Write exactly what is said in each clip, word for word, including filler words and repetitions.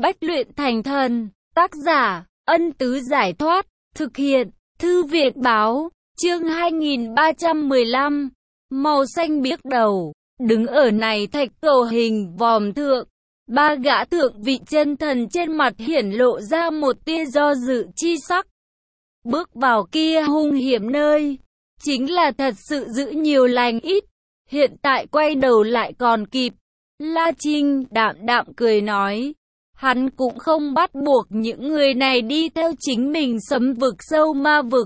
Bách luyện thành thần, tác giả, Ân Tứ Giải Thoát, thực hiện, Thư Việt Báo, chương hai nghìn ba trăm mười lăm, màu xanh biếc đầu, đứng ở này thạch cầu hình vòm thượng, ba gã thượng vị chân thần trên mặt hiển lộ ra một tia do dự chi sắc. Bước vào kia hung hiểm nơi, chính là thật sự giữ nhiều lành ít, hiện tại quay đầu lại còn kịp. La Trinh đạm đạm cười nói, hắn cũng không bắt buộc những người này đi theo chính mình sấm vực sâu ma vực.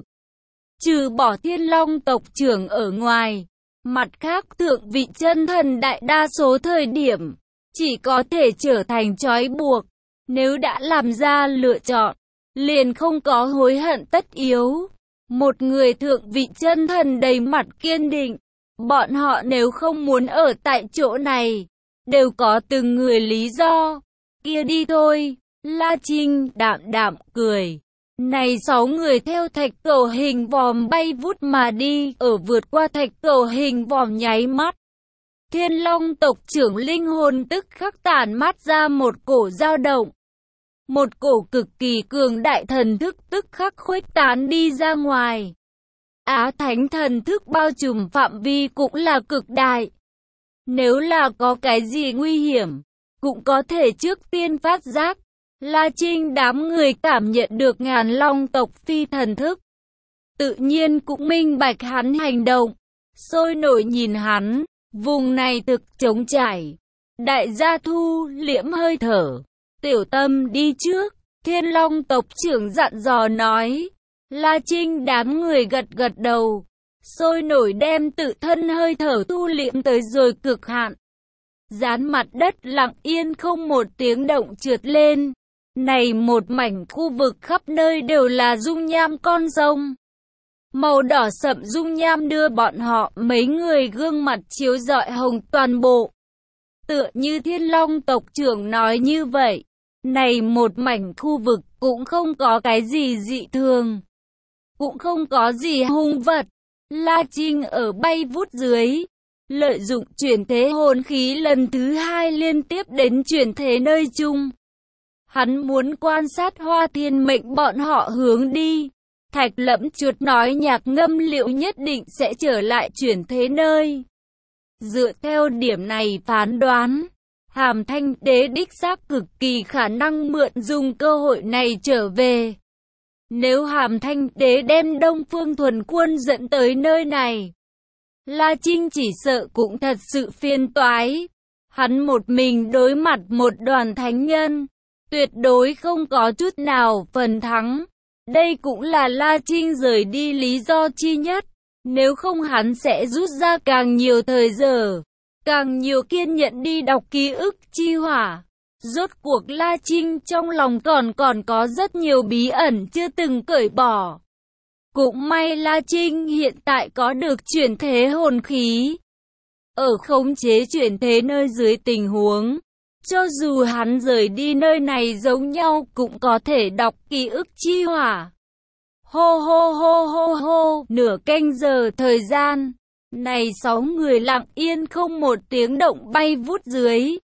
Trừ bỏ Thiên Long tộc trưởng ở ngoài, mặt khác thượng vị chân thần đại đa số thời điểm, chỉ có thể trở thành trói buộc. Nếu đã làm ra lựa chọn, liền không có hối hận tất yếu. Một người thượng vị chân thần đầy mặt kiên định, bọn họ nếu không muốn ở tại chỗ này, đều có từng người lý do. Kia đi thôi, La Trinh đạm đạm cười. Này sáu người theo thạch cầu hình vòm bay vút mà đi, ở vượt qua thạch cầu hình vòm nháy mắt. Thiên Long tộc trưởng linh hồn tức khắc tản mát ra một cổ dao động. Một cổ cực kỳ cường đại thần thức tức khắc khuếch tán đi ra ngoài. Á thánh thần thức bao trùm phạm vi cũng là cực đại. Nếu là có cái gì nguy hiểm, cũng có thể trước tiên phát giác. La Trinh đám người cảm nhận được ngàn long tộc phi thần thức, tự nhiên cũng minh bạch hắn hành động, sôi nổi nhìn hắn. Vùng này thực trống trải. Đại gia thu liễm hơi thở, tiểu tâm đi trước. Thiên Long tộc trưởng dặn dò nói. La Trinh đám người gật gật đầu, sôi nổi đem tự thân hơi thở thu liễm tới rồi cực hạn. Dán mặt đất lặng yên không một tiếng động trượt lên. Này một mảnh khu vực khắp nơi đều là dung nham con rồng. Màu đỏ sậm dung nham đưa bọn họ mấy người gương mặt chiếu rọi hồng toàn bộ. Tựa như Thiên Long tộc trưởng nói như vậy, này một mảnh khu vực cũng không có cái gì dị thường, cũng không có gì hung vật. La Trinh ở bay vút dưới, lợi dụng chuyển thế hồn khí lần thứ hai liên tiếp đến chuyển thế nơi chung. Hắn muốn quan sát Hoa Thiên Mệnh bọn họ hướng đi. Thạch Lẫm chuột nói nhạc ngâm liệu nhất định sẽ trở lại chuyển thế nơi. Dựa theo điểm này phán đoán, Hàm Thanh Đế đích xác cực kỳ khả năng mượn dùng cơ hội này trở về. Nếu Hàm Thanh Đế đem Đông Phương Thuần Quân dẫn tới nơi này, La Trinh chỉ sợ cũng thật sự phiền toái. Hắn một mình đối mặt một đoàn thánh nhân, tuyệt đối không có chút nào phần thắng. Đây cũng là La Trinh rời đi lý do chi nhất. Nếu không hắn sẽ rút ra càng nhiều thời giờ, càng nhiều kiên nhẫn đi đọc ký ức chi hỏa. Rốt cuộc La Trinh trong lòng còn còn có rất nhiều bí ẩn chưa từng cởi bỏ. Cũng may La Trinh hiện tại có được chuyển thế hồn khí. Ở khống chế chuyển thế nơi dưới tình huống, cho dù hắn rời đi nơi này giống nhau cũng có thể đọc ký ức chi hỏa. Hô hô hô hô hô, nửa canh giờ thời gian, này sáu người lặng yên không một tiếng động bay vút dưới.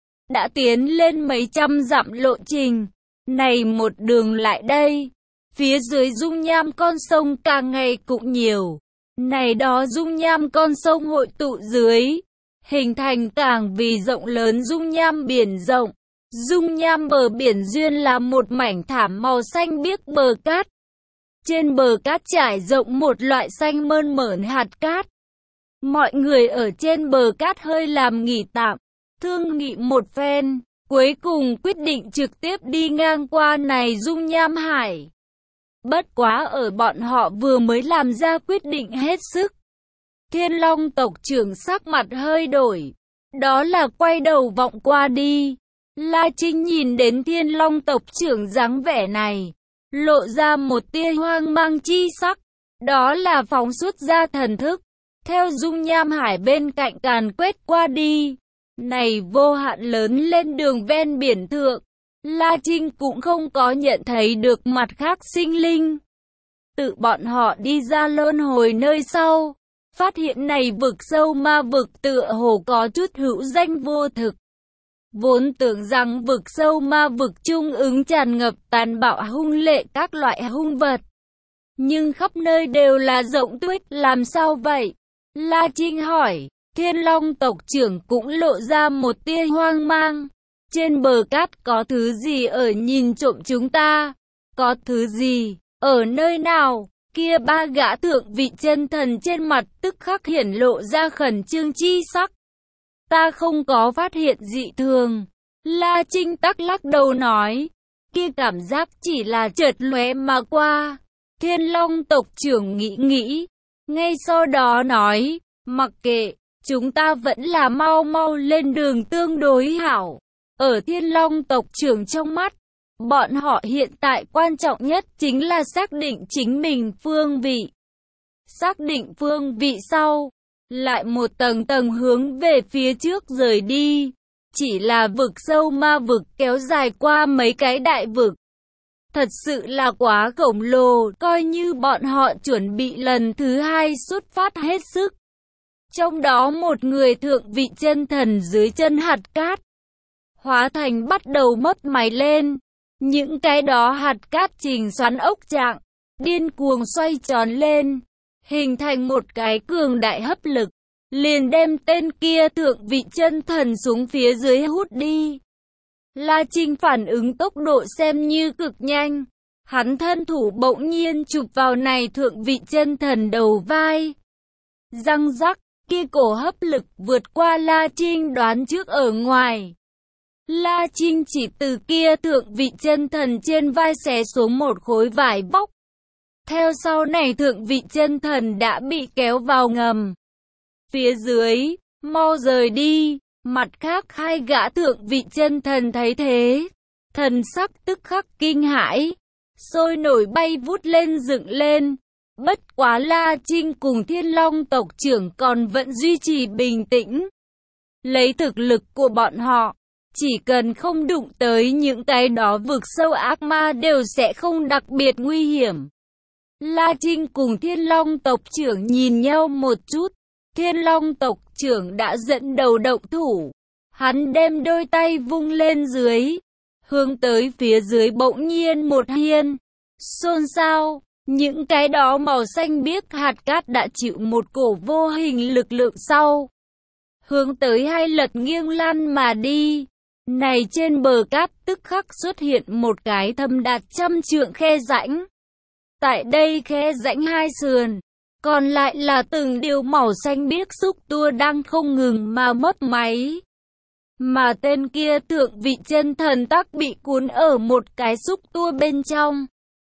Đã tiến lên mấy trăm dặm lộ trình, này một đường lại đây, phía dưới dung nham con sông càng ngày cũng nhiều. Này đó dung nham con sông hội tụ dưới, hình thành càng vì rộng lớn dung nham biển rộng. Dung nham bờ biển duyên là một mảnh thảm màu xanh biếc bờ cát. Trên bờ cát trải rộng một loại xanh mơn mởn hạt cát. Mọi người ở trên bờ cát hơi làm nghỉ tạm, thương nghị một phen, cuối cùng quyết định trực tiếp đi ngang qua này dung nham hải. Bất quá ở bọn họ vừa mới làm ra quyết định hết sức, Thiên Long tộc trưởng sắc mặt hơi đổi, đó là quay đầu vọng qua đi. La Trinh nhìn đến Thiên Long tộc trưởng dáng vẻ này, lộ ra một tia hoang mang chi sắc, đó là phóng xuất ra thần thức, theo dung nham hải bên cạnh càn quét qua đi. Này vô hạn lớn lên đường ven biển thượng, La Trinh cũng không có nhận thấy được mặt khác sinh linh. Tự bọn họ đi ra luân hồi nơi sau, phát hiện này vực sâu ma vực tựa hồ có chút hữu danh vô thực. Vốn tưởng rằng vực sâu ma vực trung ứng tràn ngập tàn bạo hung lệ các loại hung vật. Nhưng khắp nơi đều là rộng tuyết, làm sao vậy? La Trinh hỏi. Thiên Long tộc trưởng cũng lộ ra một tia hoang mang. Trên bờ cát có thứ gì ở nhìn trộm chúng ta? Có thứ gì? Ở nơi nào? Kia ba gã thượng vị chân thần trên mặt tức khắc hiển lộ ra khẩn trương chi sắc. Ta không có phát hiện dị thường. La Trinh tắc lắc đầu nói. Kia cảm giác chỉ là chợt lóe mà qua. Thiên Long tộc trưởng nghĩ nghĩ. Ngay sau đó nói. Mặc kệ, chúng ta vẫn là mau mau lên đường tương đối hảo. Ở Thiên Long tộc trưởng trong mắt, bọn họ hiện tại quan trọng nhất chính là xác định chính mình phương vị. Xác định phương vị sau, lại một tầng tầng hướng về phía trước rời đi. Chỉ là vực sâu ma vực kéo dài qua mấy cái đại vực. Thật sự là quá khổng lồ, coi như bọn họ chuẩn bị lần thứ hai xuất phát hết sức. Trong đó một người thượng vị chân thần dưới chân hạt cát, hóa thành bắt đầu mất máy lên. Những cái đó hạt cát trình xoắn ốc trạng, điên cuồng xoay tròn lên, hình thành một cái cường đại hấp lực, liền đem tên kia thượng vị chân thần xuống phía dưới hút đi. La Trinh phản ứng tốc độ xem như cực nhanh, hắn thân thủ bỗng nhiên chụp vào này thượng vị chân thần đầu vai. Răng rắc, kia cổ hấp lực vượt qua La Trinh đoán trước ở ngoài. La Trinh chỉ từ kia thượng vị chân thần trên vai xé xuống một khối vải bóc. Theo sau này thượng vị chân thần đã bị kéo vào ngầm. Phía dưới, mau rời đi. Mặt khác hai gã thượng vị chân thần thấy thế, thần sắc tức khắc kinh hãi, sôi nổi bay vút lên dựng lên. Bất quá La Trinh cùng Thiên Long tộc trưởng còn vẫn duy trì bình tĩnh. Lấy thực lực của bọn họ, chỉ cần không đụng tới những cái đó vực sâu ác ma đều sẽ không đặc biệt nguy hiểm. La Trinh cùng Thiên Long tộc trưởng nhìn nhau một chút. Thiên Long tộc trưởng đã dẫn đầu động thủ. Hắn đem đôi tay vung lên dưới, hướng tới phía dưới bỗng nhiên một hiên. Xôn xao, những cái đó màu xanh biếc hạt cát đã chịu một cổ vô hình lực lượng sau. Hướng tới hai lật nghiêng lăn mà đi. Này trên bờ cát tức khắc xuất hiện một cái thâm đạt trăm trượng khe rãnh. Tại đây khe rãnh hai sườn, còn lại là từng điều màu xanh biếc xúc tua đang không ngừng mà mất máy. Mà tên kia thượng vị chân thần tắc bị cuốn ở một cái xúc tua bên trong.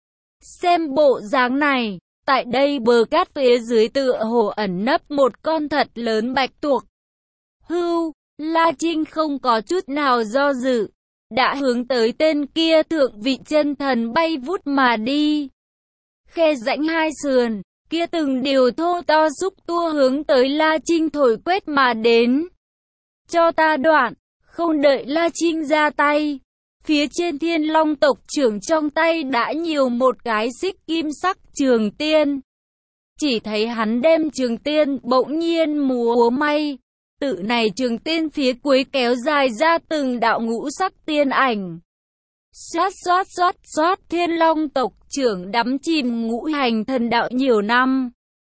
Xem bộ dáng này, tại đây bờ cát phía dưới tựa hồ ẩn nấp một con thật lớn bạch tuộc. Hưu, La Trinh không có chút nào do dự, đã hướng tới tên kia thượng vị chân thần bay vút mà đi. Khe rãnh hai sườn, kia từng điều thô to xúc tua hướng tới La Trinh thổi quét mà đến. Cho ta đoạn, không đợi La Trinh ra tay. Phía trên Thiên Long tộc trưởng trong tay đã nhiều một cái xích kim sắc trường tiên. Chỉ thấy hắn đem trường tiên bỗng nhiên múa may. Tự này trường tiên phía cuối kéo dài ra từng đạo ngũ sắc tiên ảnh. Xoát xoát xoát xoát Thiên Long tộc trưởng đắm chìm ngũ hành thần đạo nhiều năm.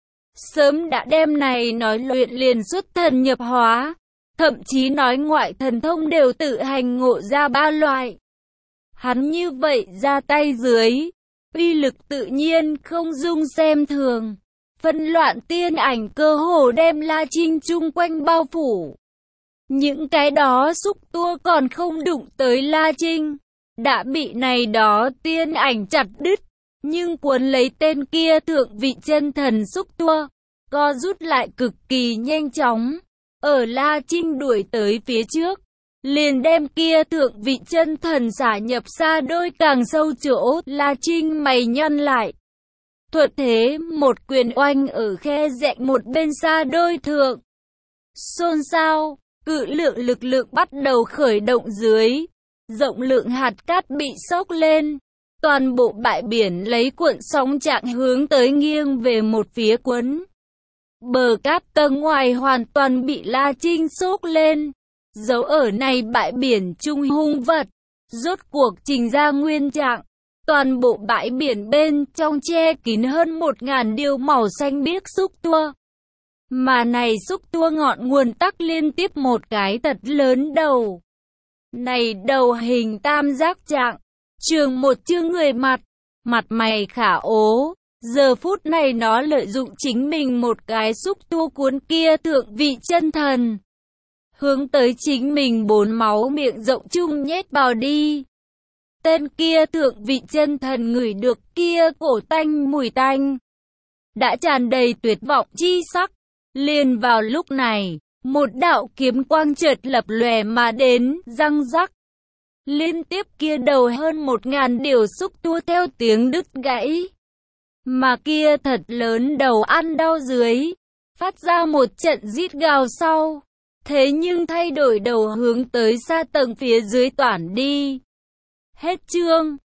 Sớm đã đem này nói luyện liền xuất thần nhập hóa. Thậm chí nói ngoại thần thông đều tự hành ngộ ra ba loại. Hắn như vậy ra tay dưới, uy lực tự nhiên không dung xem thường. Phân loạn tiên ảnh cơ hồ đem La Trinh chung quanh bao phủ. Những cái đó xúc tua còn không đụng tới La Trinh, đã bị này đó tiên ảnh chặt đứt. Nhưng cuốn lấy tên kia thượng vị chân thần xúc tua, co rút lại cực kỳ nhanh chóng. Ở La Trinh đuổi tới phía trước, liền đem kia thượng vị chân thần xả nhập xa đôi càng sâu chỗ. La Trinh mày nhăn lại. Thuật thế một quyền oanh ở khe rãnh một bên xa đôi thượng. Xôn xao, cự lượng lực lượng bắt đầu khởi động dưới. Rộng lượng hạt cát bị sốc lên. Toàn bộ bãi biển lấy cuộn sóng trạng hướng tới nghiêng về một phía cuốn. Bờ cát tầng ngoài hoàn toàn bị La Trinh xốc lên. Dấu ở này bãi biển trung hung vật, rốt cuộc trình ra nguyên trạng. Toàn bộ bãi biển bên trong che kín hơn một ngàn điều màu xanh biếc xúc tua. Mà này xúc tua ngọn nguồn tắc liên tiếp một cái thật lớn đầu. Này đầu hình tam giác trạng, trường một chương người mặt, mặt mày khả ố. Giờ phút này nó lợi dụng chính mình một cái xúc tua cuốn kia thượng vị chân thần. Hướng tới chính mình bốn máu miệng rộng chung nhét vào đi. Tên kia thượng vị chân thần ngửi được kia cổ tanh mùi tanh. Đã tràn đầy tuyệt vọng chi sắc. Liền vào lúc này, một đạo kiếm quang chợt lập lòe mà đến, răng rắc. Liên tiếp kia đầu hơn một ngàn điều xúc tua theo tiếng đứt gãy. Mà kia thật lớn đầu ăn đau dưới, phát ra một trận rít gào sau. Thế nhưng thay đổi đầu hướng tới xa tầng phía dưới toản đi. Hết chương.